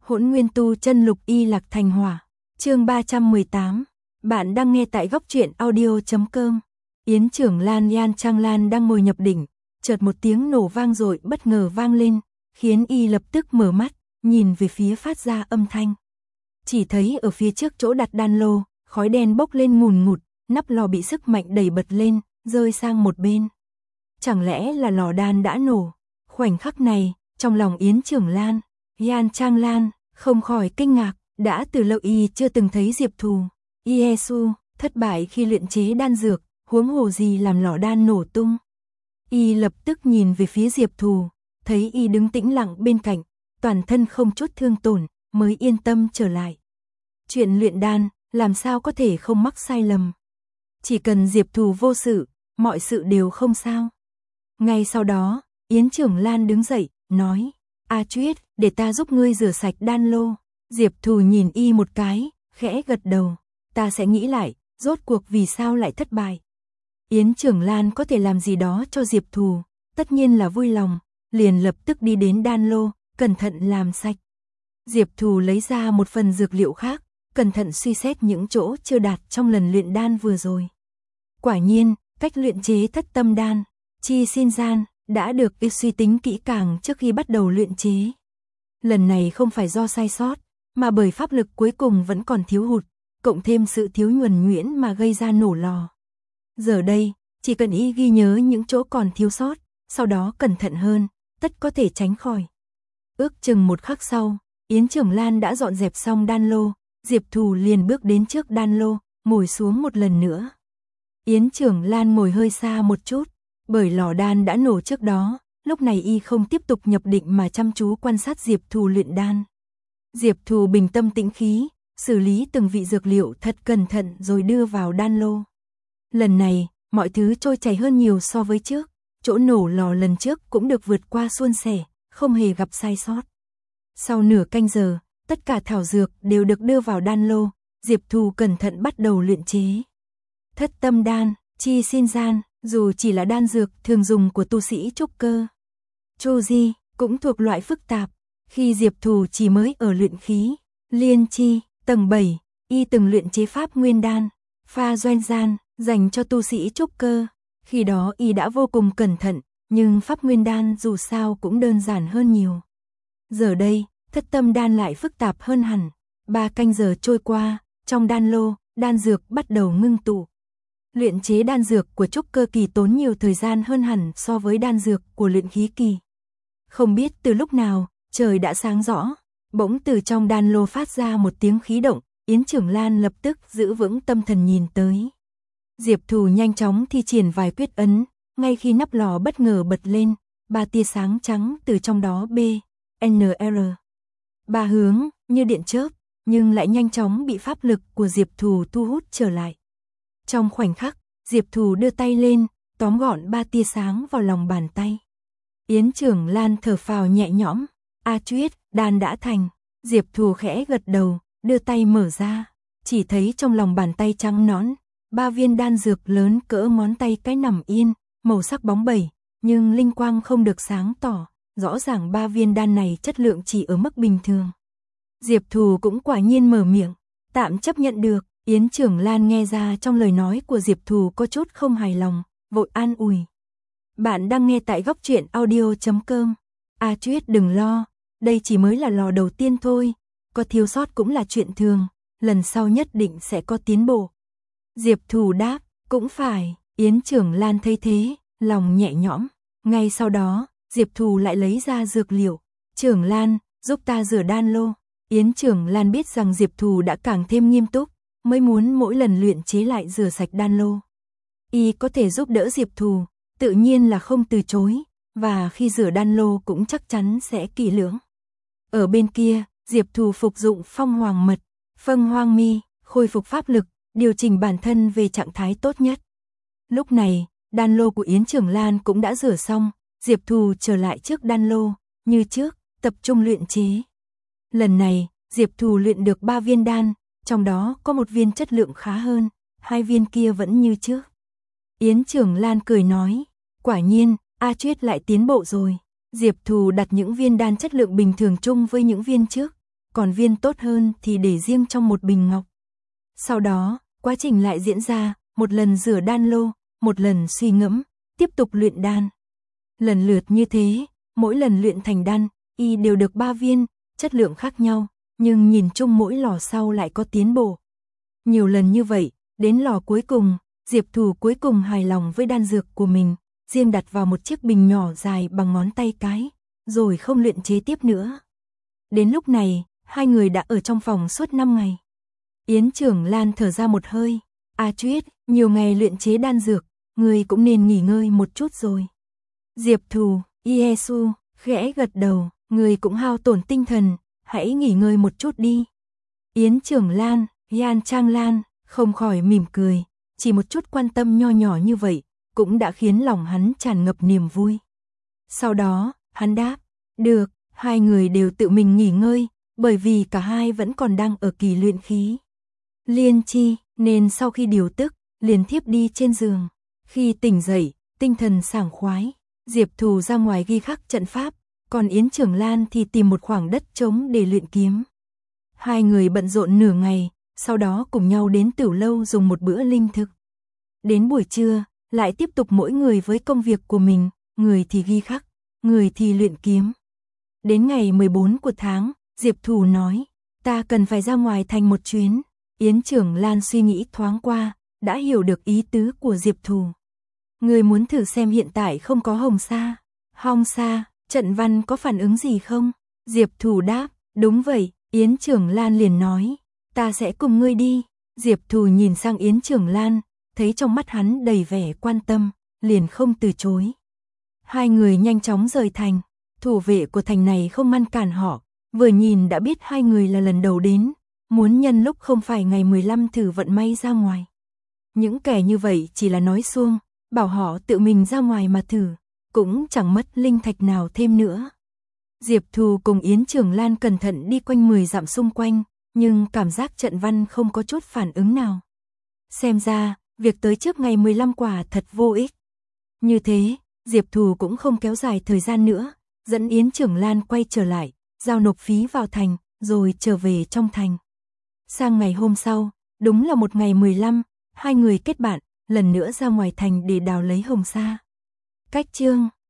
Hỗn Nguyên Tu Chân Lục Y Lạc Thành Hỏa. Chương 318. Bạn đang nghe tại góc truyện audio.com. Yến Trưởng Lan Yan Trang Lan đang ngồi nhập định, chợt một tiếng nổ vang dội bất ngờ vang lên, khiến y lập tức mở mắt, nhìn về phía phát ra âm thanh. Chỉ thấy ở phía trước chỗ đặt đan lô, khói đen bốc lên ngùn ngụt, nắp lò bị sức mạnh đẩy bật lên, rơi sang một bên. Chẳng lẽ là lò đan đã nổ? Khoảnh khắc này, trong lòng Yến Trưởng Lan, Yan Trang Lan không khỏi kinh ngạc, đã từ lâu y chưa từng thấy Diệp Thù, Yesu thất bại khi luyện chế đan dược, huống hồ gì làm lò đan nổ tung. Y lập tức nhìn về phía Diệp Thù, thấy y đứng tĩnh lặng bên cạnh, toàn thân không chút thương tổn, mới yên tâm trở lại. Chuyện luyện đan, làm sao có thể không mắc sai lầm. Chỉ cần Diệp Thù vô sự, mọi sự đều không sao. Ngay sau đó, Yến Trưởng Lan đứng dậy, nói, A Chuyết, để ta giúp ngươi rửa sạch đan lô. Diệp Thù nhìn y một cái, khẽ gật đầu, ta sẽ nghĩ lại, rốt cuộc vì sao lại thất bại. Yến Trưởng Lan có thể làm gì đó cho Diệp Thù, tất nhiên là vui lòng, liền lập tức đi đến đan lô, cẩn thận làm sạch. Diệp Thù lấy ra một phần dược liệu khác, cẩn thận suy xét những chỗ chưa đạt trong lần luyện đan vừa rồi. Quả nhiên, cách luyện chế thất tâm đan, chi xin gian, đã được y suy tính kỹ càng trước khi bắt đầu luyện chế. Lần này không phải do sai sót, mà bởi pháp lực cuối cùng vẫn còn thiếu hụt, cộng thêm sự thiếu nhuần nhuyễn mà gây ra nổ lò. Giờ đây, chỉ cần y ghi nhớ những chỗ còn thiếu sót, sau đó cẩn thận hơn, tất có thể tránh khỏi. Ước chừng một khắc sau, Yến Trưởng Lan đã dọn dẹp xong đan lô, Diệp Thù liền bước đến trước đan lô, ngồi xuống một lần nữa. Yến Trưởng Lan ngồi hơi xa một chút, bởi lò đan đã nổ trước đó, lúc này y không tiếp tục nhập định mà chăm chú quan sát Diệp Thù luyện đan. Diệp Thù bình tâm tĩnh khí, xử lý từng vị dược liệu thật cẩn thận rồi đưa vào đan lô. Lần này, mọi thứ trôi chảy hơn nhiều so với trước, chỗ nổ lò lần trước cũng được vượt qua suôn sẻ, không hề gặp sai sót. Sau nửa canh giờ, tất cả thảo dược đều được đưa vào đan lô, Diệp Thù cẩn thận bắt đầu luyện chế. Thất tâm đan, chi xin gian, dù chỉ là đan dược thường dùng của tu sĩ trúc cơ, Chu Di, cũng thuộc loại phức tạp. Khi Diệp Thù chỉ mới ở luyện khí, liên chi, tầng 7, y từng luyện chế pháp nguyên đan, pha doanh gian, dành cho tu sĩ trúc cơ. Khi đó y đã vô cùng cẩn thận, nhưng pháp nguyên đan dù sao cũng đơn giản hơn nhiều. Giờ đây, thất tâm đan lại phức tạp hơn hẳn. 3 canh giờ trôi qua, trong đan lô, đan dược bắt đầu ngưng tụ. Luyện chế đan dược của trúc cơ kỳ tốn nhiều thời gian hơn hẳn so với đan dược của luyện khí kỳ. Không biết từ lúc nào, trời đã sáng rõ, bỗng từ trong đan lô phát ra một tiếng khí động, Yến Trưởng Lan lập tức giữ vững tâm thần nhìn tới. Diệp Thù nhanh chóng thi triển vài quyết ấn, ngay khi nắp lò bất ngờ bật lên, 3 tia sáng trắng từ trong đó BNR. 3 hướng, như điện chớp, nhưng lại nhanh chóng bị pháp lực của Diệp Thù thu hút trở lại. Trong khoảnh khắc, Diệp Thù đưa tay lên, tóm gọn 3 tia sáng vào lòng bàn tay. Yến Trưởng Lan thở phào nhẹ nhõm, A Chuyết, đan đã thành. Diệp Thù khẽ gật đầu, đưa tay mở ra, chỉ thấy trong lòng bàn tay trắng nõn, 3 viên đan dược lớn cỡ ngón tay cái nằm yên, màu sắc bóng bẩy, nhưng linh quang không được sáng tỏ, rõ ràng 3 viên đan này chất lượng chỉ ở mức bình thường. Diệp Thù cũng quả nhiên mở miệng, tạm chấp nhận được. Yến Trưởng Lan nghe ra trong lời nói của Diệp Thù có chút không hài lòng, vội an ủi. Bạn đang nghe tại góc truyện audio.com. A Chuyết đừng lo, đây chỉ mới là lò đầu tiên thôi, có thiếu sót cũng là chuyện thường, lần sau nhất định sẽ có tiến bộ. Diệp Thù đáp, cũng phải. Yến Trưởng Lan thấy thế, lòng nhẹ nhõm. Ngay sau đó, Diệp Thù lại lấy ra dược liệu. Trưởng Lan, giúp ta rửa đan lô. Yến Trưởng Lan biết rằng Diệp Thù đã càng thêm nghiêm túc, mới muốn mỗi lần luyện chế lại rửa sạch đan lô. Y có thể giúp đỡ Diệp Thù, tự nhiên là không từ chối, và khi rửa đan lô cũng chắc chắn sẽ kỹ lưỡng. Ở bên kia, Diệp Thù phục dụng phong hoàng mật, phân hoang mi, khôi phục pháp lực, điều chỉnh bản thân về trạng thái tốt nhất. Lúc này, đan lô của Yến Trưởng Lan cũng đã rửa xong, Diệp Thù trở lại trước đan lô, như trước, tập trung luyện chế. Lần này, Diệp Thù luyện được 3 viên đan, trong đó có 1 viên chất lượng khá hơn, 2 viên kia vẫn như trước. Yến Trưởng Lan cười nói, quả nhiên, A Chuyết lại tiến bộ rồi. Diệp Thù đặt những viên đan chất lượng bình thường chung với những viên trước, còn viên tốt hơn thì để riêng trong một bình ngọc. Sau đó, quá trình lại diễn ra, một lần rửa đan lô, một lần suy ngẫm, tiếp tục luyện đan. Lần lượt như thế, mỗi lần luyện thành đan, y đều được 3 viên, chất lượng khác nhau, nhưng nhìn chung mỗi lò sau lại có tiến bộ. Nhiều lần như vậy, đến lò cuối cùng, Diệp Thù cuối cùng hài lòng với đan dược của mình, riêng đặt vào một chiếc bình nhỏ dài bằng ngón tay cái, rồi không luyện chế tiếp nữa. Đến lúc này, hai người đã ở trong phòng suốt 5 ngày. Yến Trưởng Lan thở ra một hơi, "A Chuyết, nhiều ngày luyện chế đan dược, ngươi cũng nên nghỉ ngơi một chút rồi." Diệp Thù, Yesu, khẽ gật đầu, "Ngươi cũng hao tổn tinh thần, hãy nghỉ ngơi một chút đi." Yến Trưởng Lan, Yan Trang Lan, không khỏi mỉm cười, chỉ một chút quan tâm nho nhỏ như vậy, cũng đã khiến lòng hắn tràn ngập niềm vui. Sau đó, hắn đáp, "Được." Hai người đều tự mình nghỉ ngơi, bởi vì cả hai vẫn còn đang ở kỳ luyện khí liên chi, nên sau khi điều tức, liền thiếp đi trên giường. Khi tỉnh dậy, tinh thần sảng khoái, Diệp Thù ra ngoài ghi khắc trận pháp, còn Yến Trưởng Lan thì tìm một khoảng đất trống để luyện kiếm. Hai người bận rộn nửa ngày, sau đó cùng nhau đến Tửu Lâu dùng một bữa linh thực. Đến buổi trưa, lại tiếp tục mỗi người với công việc của mình, người thì ghi khắc, người thì luyện kiếm. Đến ngày 14 của tháng, Diệp Thù nói, "Ta cần phải ra ngoài thành một chuyến." Yến Trưởng Lan suy nghĩ thoáng qua, đã hiểu được ý tứ của Diệp Thù. "Người muốn thử xem hiện tại không có Hồng Sa, Hong Sa, Trận Văn có phản ứng gì không?" Diệp Thù đáp, "Đúng vậy." Yến Trưởng Lan liền nói, "Ta sẽ cùng ngươi đi." Diệp Thù nhìn sang Yến Trưởng Lan, thấy trong mắt hắn đầy vẻ quan tâm, liền không từ chối. Hai người nhanh chóng rời thành. Thủ vệ của thành này không ngăn cản họ, vừa nhìn đã biết hai người là lần đầu đến, muốn nhân lúc không phải ngày 15 thử vận may ra ngoài. Những kẻ như vậy chỉ là nói suông, bảo họ tự mình ra ngoài mà thử, cũng chẳng mất linh thạch nào thêm nữa. Diệp Thù cùng Yến Trưởng Lan cẩn thận đi quanh 10 dặm xung quanh, nhưng cảm giác trận văn không có chút phản ứng nào. Xem ra, việc tới trước ngày 15 quả thật vô ích. Như thế, Diệp Thù cũng không kéo dài thời gian nữa, dẫn Yến Trưởng Lan quay trở lại, giao nộp phí vào thành, rồi trở về trong thành. Sang ngày hôm sau, đúng là một ngày 15, hai người kết bạn, lần nữa ra ngoài thành để đào lấy Hồng Sa. Cách chương